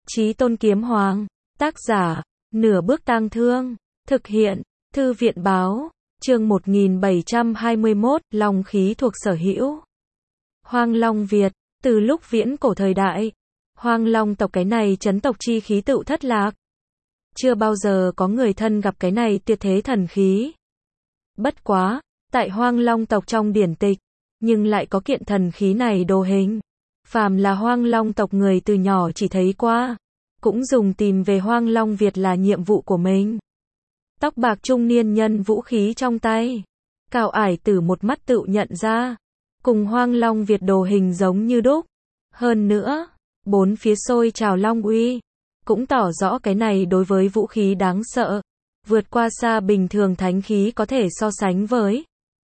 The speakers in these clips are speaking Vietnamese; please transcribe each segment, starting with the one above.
Chí Tôn Kiếm Hoàng, tác giả, Nửa Bước Tang Thương, thực hiện, Thư viện Báo, chương 1721, Long khí thuộc sở hữu. Hoang Long Việt, từ lúc viễn cổ thời đại, Hoang Long tộc cái này chấn tộc chi khí tựu thất lạc. Chưa bao giờ có người thân gặp cái này tuyệt thế thần khí. Bất quá, tại Hoang Long tộc trong điển tịch, nhưng lại có kiện thần khí này đồ hình. Phàm là Hoang Long tộc người từ nhỏ chỉ thấy qua, cũng dùng tìm về Hoang Long Việt là nhiệm vụ của mình. Tóc bạc trung niên nhân vũ khí trong tay, Cào Ải Tử một mắt tự nhận ra, cùng Hoang Long Việt đồ hình giống như đúc. Hơn nữa, bốn phía sôi trào long uy, cũng tỏ rõ cái này đối với vũ khí đáng sợ, vượt qua xa bình thường thánh khí có thể so sánh với.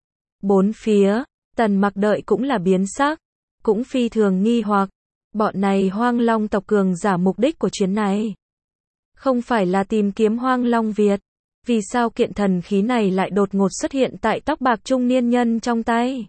Bốn phía, Tần Mặc đợi cũng là biến sắc, cũng phi thường nghi hoặc, bọn này Hoang Long tộc cường giả mục đích của chuyến này không phải là tìm kiếm Hoang Long Việt, vì sao kiện thần khí này lại đột ngột xuất hiện tại tóc bạc trung niên nhân trong tay?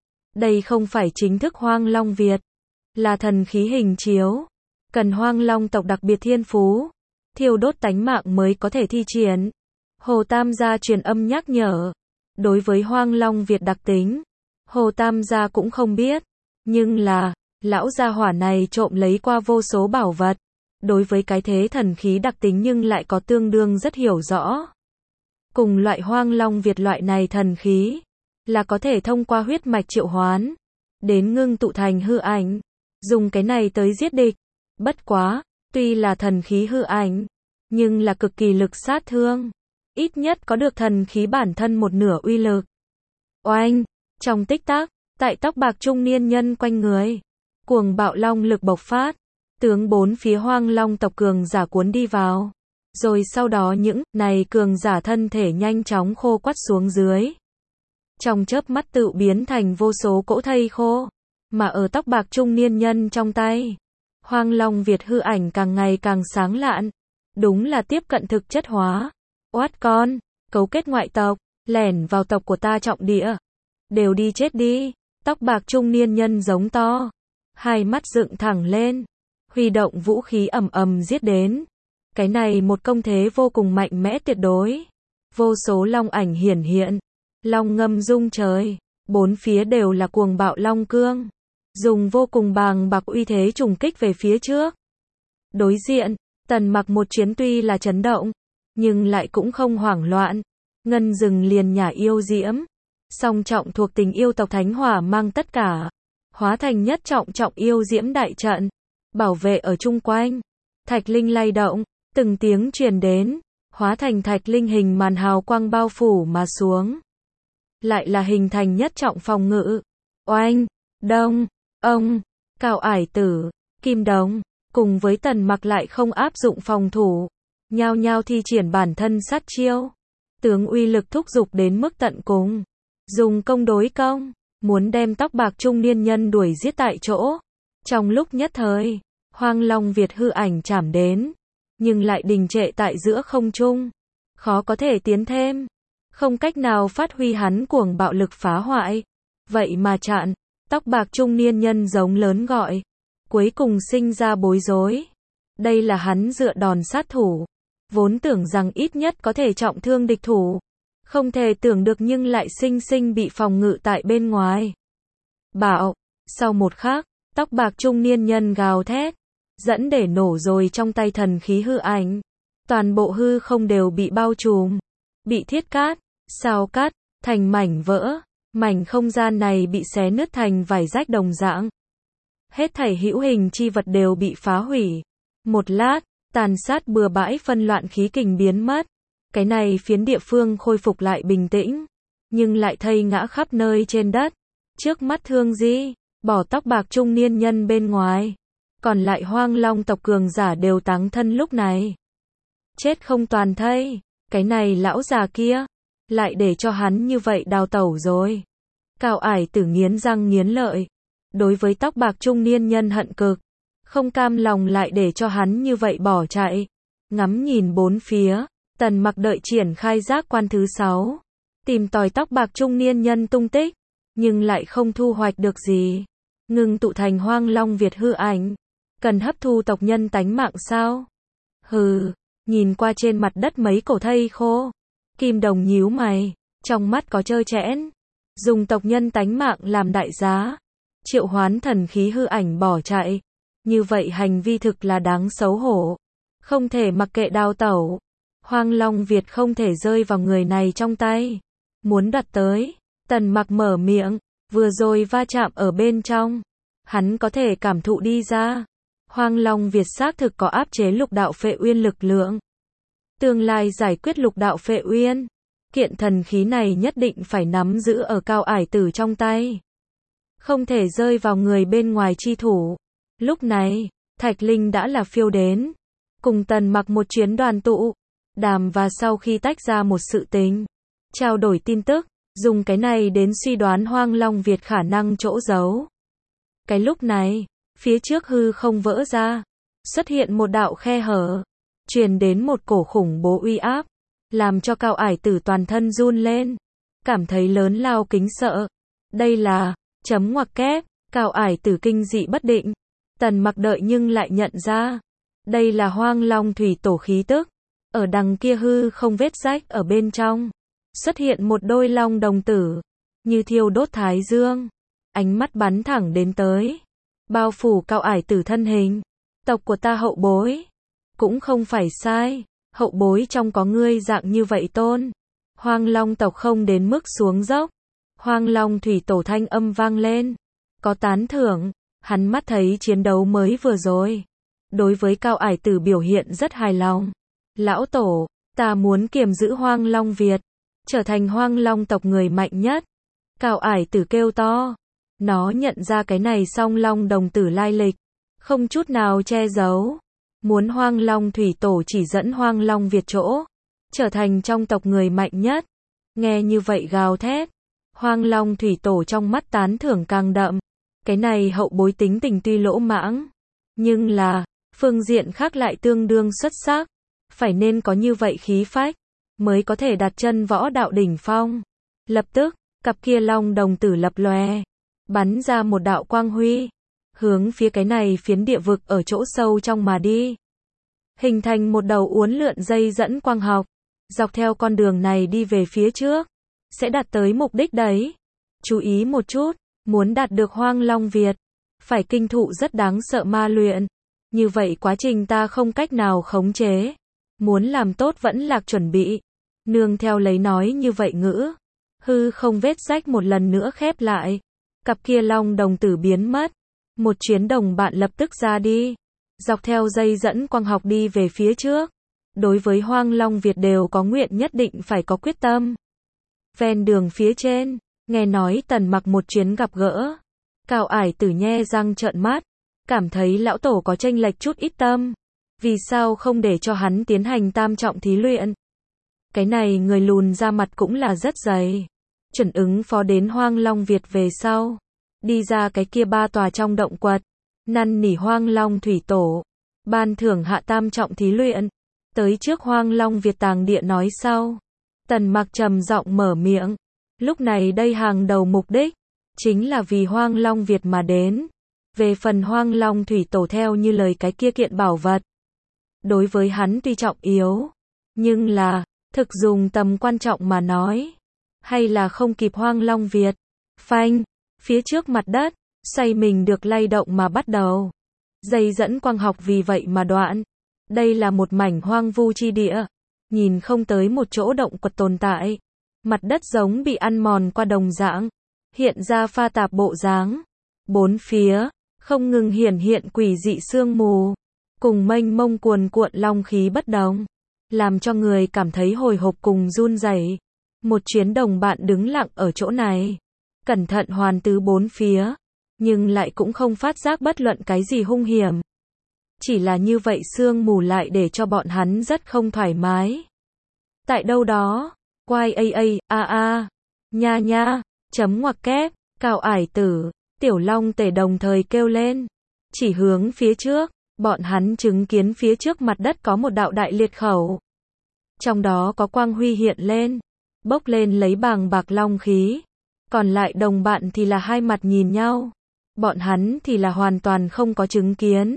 Đây không phải chính thức Hoang Long Việt, là thần khí hình chiếu, cần Hoang Long tộc đặc biệt thiên phú, thiêu đốt tánh mạng mới có thể thi triển. Hồ Tam gia truyền âm nhắc nhở, đối với Hoang Long Việt đặc tính, Hồ Tam gia cũng không biết, nhưng là, lão gia hỏa này trộm lấy qua vô số bảo vật, đối với cái thế thần khí đặc tính nhưng lại có tương đương rất hiểu rõ. Cùng loại Hoang Long Việt loại này thần khí, là có thể thông qua huyết mạch triệu hoán, đến ngưng tụ thành hư ảnh, dùng cái này tới giết địch. Bất quá, tuy là thần khí hư ảnh, nhưng là cực kỳ lực sát thương, ít nhất có được thần khí bản thân một nửa uy lực. Oanh, trong tích tắc, tại tóc bạc trung niên nhân quanh người, cuồng bạo long lực bộc phát, tướng bốn phía Hoang Long tộc cường giả cuốn đi vào. Rồi sau đó những này cường giả thân thể nhanh chóng khô quắt xuống dưới. Trong chớp mắt tự biến thành vô số cỗ thây khô, mà ở tóc bạc trung niên nhân trong tay, Hoang Long Việt hư ảnh càng ngày càng sáng lạn, đúng là tiếp cận thực chất hóa. Oát con, cấu kết ngoại tộc, lẻn vào tộc của ta trọng địa, đều đi chết đi. Tóc bạc trung niên nhân giống to, hai mắt dựng thẳng lên, huy động vũ khí ầm ầm giết đến. Cái này một công thế vô cùng mạnh mẽ tuyệt đối. Vô số long ảnh hiển hiện, long ngâm rung trời, bốn phía đều là cuồng bạo long cương, dùng vô cùng bàng bạc uy thế trùng kích về phía trước. Đối diện, Tần Mặc một chuyến tuy là chấn động, nhưng lại cũng không hoảng loạn. Ngân rừng liền nhả yêu diễm, song trọng thuộc tình yêu tộc thánh hỏa mang tất cả, hóa thành nhất trọng trọng yêu diễm đại trận, bảo vệ ở chung quanh. Thạch linh lay động, từng tiếng truyền đến, hóa thành thạch linh hình màn hào quang bao phủ mà xuống. Lại là hình thành nhất trọng phòng ngự. Oanh, đông, ông, Cào Ải Tử, Kim Đồng, cùng với Tần Mặc lại không áp dụng phòng thủ, nhao nhao thi triển bản thân sát chiêu. Tướng uy lực thúc giục đến mức tận cùng, dùng công đối công, muốn đem tóc bạc trung niên nhân đuổi giết tại chỗ. Trong lúc nhất thời, Hoang Long Việt hư ảnh chạm đến, nhưng lại đình trệ tại giữa không trung, khó có thể tiến thêm, không cách nào phát huy hắn cuồng bạo lực phá hoại. Vậy mà chặn, tóc bạc trung niên nhân giống lớn gọi, cuối cùng sinh ra bối rối. Đây là hắn dựa đòn sát thủ, vốn tưởng rằng ít nhất có thể trọng thương địch thủ, không thể tưởng được nhưng lại sinh sinh bị phòng ngự tại bên ngoài. Bạo, sau một khắc, tóc bạc trung niên nhân gào thét, dẫn để nổ rồi trong tay thần khí hư ảnh. Toàn bộ hư không đều bị bao trùm, bị thiết cát, sao cát, thành mảnh vỡ, mảnh không gian này bị xé nứt thành vài rách đồng dạng. Hết thảy hữu hình chi vật đều bị phá hủy. Một lát, tàn sát bừa bãi phân loạn khí kình biến mất. Cái này phiến địa phương khôi phục lại bình tĩnh, nhưng lại thây ngã khắp nơi trên đất. Trước mắt Thương Di, bỏ tóc bạc trung niên nhân bên ngoài, còn lại Hoang Long tộc cường giả đều táng thân lúc này. Chết không toàn thây, cái này lão già kia, lại để cho hắn như vậy đào tẩu rồi. Cào Ải Tử nghiến răng nghiến lợi, đối với tóc bạc trung niên nhân hận cực, không cam lòng lại để cho hắn như vậy bỏ chạy. Ngắm nhìn bốn phía, Tần Mặc đợi triển khai giác quan thứ 6, tìm tòi tóc bạc trung niên nhân tung tích, nhưng lại không thu hoạch được gì. Ngưng tụ thành Hoang Long Việt hư ảnh, Cần hấp thu tộc nhân tánh mạng sao? Hừ, nhìn qua trên mặt đất mấy cổ thây khô. Kim Đồng nhíu mày, trong mắt có trơ trẽn. Dùng tộc nhân tánh mạng làm đại giá. Triệu hoán thần khí hư ảnh bỏ chạy. Như vậy hành vi thực là đáng xấu hổ. Không thể mặc kệ đào tẩu. Hoang Long Việt không thể rơi vào người này trong tay. Muốn đoạt tới. Tần Mặc mở miệng, vừa rồi va chạm ở bên trong. Hắn có thể cảm thụ đi ra. Hoang Long Việt xác thực có áp chế lục đạo phệ uyên lực lượng. Tương lai giải quyết lục đạo phệ uyên. Kiện thần khí này nhất định phải nắm giữ ở Cao Ải Tử trong tay. Không thể rơi vào người bên ngoài chi thủ. Lúc này, Thạch Linh đã là phiêu đến. Cùng Tần Mặc một chuyến đoàn tụ. Đàm và sau khi tách ra một sự tình. Trao đổi tin tức. Dùng cái này đến suy đoán Hoang Long Việt khả năng chỗ giấu. Cái lúc này, phía trước hư không vỡ ra. Xuất hiện một đạo khe hở. Truyền đến một cổ khủng bố uy áp. Làm cho Cao Ải Tử toàn thân run lên. Cảm thấy lớn lao kính sợ. Đây là, chấm ngoặc kép, Cao Ải Tử kinh dị bất định. Tần Mặc đợi nhưng lại nhận ra. Đây là Hoang Long thủy tổ khí tức. Ở đằng kia hư không vết rách ở bên trong. Xuất hiện một đôi long đồng tử. Như thiêu đốt thái dương. Ánh mắt bắn thẳng đến tới. Bao phủ Cao Ải Tử thân hình. Tộc của ta hậu bối. Cũng không phải sai. Hậu bối trong có ngươi dạng như vậy tôn. Hoang Long tộc không đến mức xuống dốc. Hoang Long thủy tổ thanh âm vang lên. Có tán thưởng. Hắn mắt thấy chiến đấu mới vừa rồi. Đối với Cao Ải Tử biểu hiện rất hài lòng. Lão tổ, ta muốn kiềm giữ Hoang Long Việt. Trở thành Hoang Long tộc người mạnh nhất. Cao Ải Tử kêu to. Nó nhận ra cái này song long đồng tử lai lịch. Không chút nào che giấu. Muốn Hoang Long thủy tổ chỉ dẫn Hoang Long Việt chỗ. Trở thành trong tộc người mạnh nhất. Nghe như vậy gào thét. Hoang Long thủy tổ trong mắt tán thưởng càng đậm. Cái này hậu bối tính tình tuy lỗ mãng. Nhưng là, phương diện khác lại tương đương xuất sắc. Phải nên có như vậy khí phách. Mới có thể đặt chân võ đạo đỉnh phong. Lập tức, cặp kia long đồng tử lập lòe. Bắn ra một đạo quang huy. Hướng phía cái này phiến địa vực ở chỗ sâu trong mà đi. Hình thành một đầu uốn lượn dây dẫn quang học. Dọc theo con đường này đi về phía trước. Sẽ đạt tới mục đích đấy. Chú ý một chút. Muốn đạt được Hoang Long Việt. Phải kinh thụ rất đáng sợ ma luyện. Như vậy quá trình ta không cách nào khống chế. Muốn làm tốt vẫn lạc chuẩn bị. Nương theo lấy nói như vậy ngữ. Hư không vết rách một lần nữa khép lại. Cặp kia long đồng tử biến mất. Một chuyến đồng bạn lập tức ra đi. Dọc theo dây dẫn quang học đi về phía trước. Đối với Hoang Long Việt đều có nguyện nhất định phải có quyết tâm. Ven đường phía trên, nghe nói Tần Mặc một chuyến gặp gỡ. Cao Ải Tử nhe răng trợn mắt. Cảm thấy lão tổ có chênh lệch chút ít tâm. Vì sao không để cho hắn tiến hành tam trọng thí luyện? Cái này người lùn ra mặt cũng là rất dày. Chuẩn ứng phó đến Hoang Long Việt về sau. Đi ra cái kia ba tòa trong động quật. Năn nỉ Hoang Long thủy tổ. Ban thưởng hạ tam trọng thí luyện. Tới trước Hoang Long Việt tàng địa nói sau. Tần Mặc trầm giọng mở miệng. Lúc này đây hàng đầu mục đích. Chính là vì Hoang Long Việt mà đến. Về phần Hoang Long thủy tổ theo như lời cái kia kiện bảo vật. Đối với hắn tuy trọng yếu. Nhưng là, thực dùng tầm quan trọng mà nói. Hay là không kịp Hoang Long Việt. Phanh, phía trước mặt đất, xoay mình được lay động mà bắt đầu. Dây dẫn quang học vì vậy mà đoạn. Đây là một mảnh hoang vu chi địa. Nhìn không tới một chỗ động quật tồn tại. Mặt đất giống bị ăn mòn qua đồng dạng. Hiện ra pha tạp bộ dáng. Bốn phía, không ngừng hiển hiện quỷ dị sương mù. Cùng mênh mông cuồn cuộn long khí bất đồng. Làm cho người cảm thấy hồi hộp cùng run rẩy. Một chuyến đồng bạn đứng lặng ở chỗ này. Cẩn thận hoàn tứ bốn phía. Nhưng lại cũng không phát giác bất luận cái gì hung hiểm. Chỉ là như vậy sương mù lại để cho bọn hắn rất không thoải mái. Tại đâu đó, quai nha nha, chấm ngoặc kép, Cao Ải Tử, Tiểu Long Tể đồng thời kêu lên. Chỉ hướng phía trước, bọn hắn chứng kiến phía trước mặt đất có một đạo đại liệt khẩu. Trong đó có quang huy hiện lên, bốc lên lấy bàng bạc long khí. Còn lại đồng bạn thì là hai mặt nhìn nhau. Bọn hắn thì là hoàn toàn không có chứng kiến.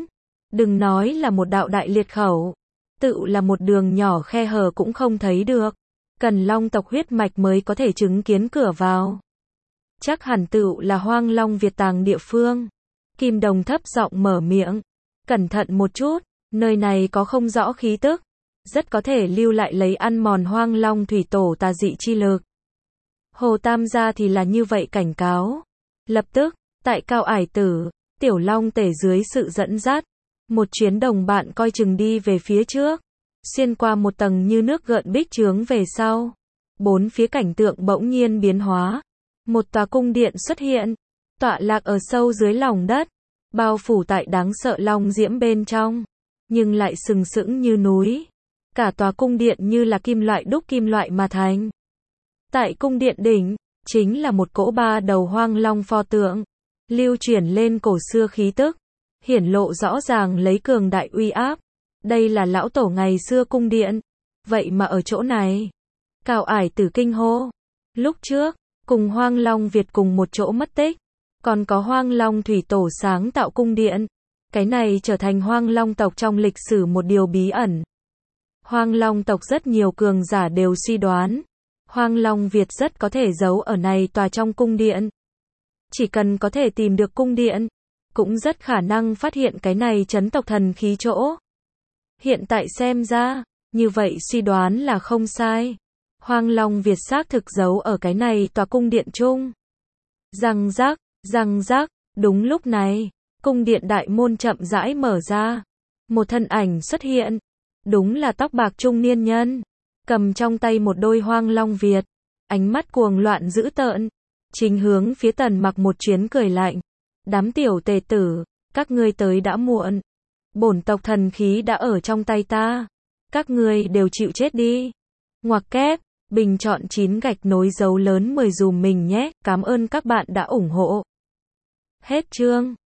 Đừng nói là một đạo đại liệt khẩu, tự là một đường nhỏ khe hở cũng không thấy được. Cần long tộc huyết mạch mới có thể chứng kiến cửa vào. Chắc hẳn tự là Hoang Long Việt tàng địa phương. Kim Đồng thấp giọng mở miệng. Cẩn thận một chút, nơi này có không rõ khí tức. Rất có thể lưu lại lấy ăn mòn Hoang Long thủy tổ tà dị chi lực. Hồ Tam gia thì là như vậy cảnh cáo. Lập tức, tại Cao Ải Tử, Tiểu Long Tể dưới sự dẫn dắt, một chuyến đồng bạn coi chừng đi về phía trước, xuyên qua một tầng như nước gợn bích chướng về sau. Bốn phía cảnh tượng bỗng nhiên biến hóa. Một tòa cung điện xuất hiện, tọa lạc ở sâu dưới lòng đất, bao phủ tại đáng sợ long diễm bên trong, nhưng lại sừng sững như núi. Cả tòa cung điện như là kim loại đúc kim loại mà thành. Tại cung điện đỉnh, chính là một cỗ ba đầu hoang long pho tượng, lưu chuyển lên cổ xưa khí tức, hiển lộ rõ ràng lấy cường đại uy áp. Đây là lão tổ ngày xưa cung điện, vậy mà ở chỗ này. Cao Ải Tử kinh hô. Lúc trước, cùng Hoang Long Việt cùng một chỗ mất tích, còn có Hoang Long thủy tổ sáng tạo cung điện. Cái này trở thành Hoang Long tộc trong lịch sử một điều bí ẩn. Hoang Long tộc rất nhiều cường giả đều suy đoán, Hoang Long Việt rất có thể giấu ở này tòa trong cung điện. Chỉ cần có thể tìm được cung điện, cũng rất khả năng phát hiện cái này chấn tộc thần khí chỗ. Hiện tại xem ra, như vậy suy đoán là không sai. Hoang Long Việt xác thực giấu ở cái này tòa cung điện chung. Răng rác, đúng lúc này, cung điện đại môn chậm rãi mở ra. Một thân ảnh xuất hiện, đúng là tóc bạc trung niên nhân, cầm trong tay một đôi Hoang Long Việt, ánh mắt cuồng loạn dữ tợn, chính hướng phía Tần Mặc một chuyến cười lạnh. Đám tiểu tề tử, các ngươi tới đã muộn. Bổn tộc thần khí đã ở trong tay ta. Các ngươi đều chịu chết đi. Ngoặc kép, bình chọn 9 gạch nối dấu lớn 10 dùm mình nhé. Cảm ơn các bạn đã ủng hộ. Hết chương.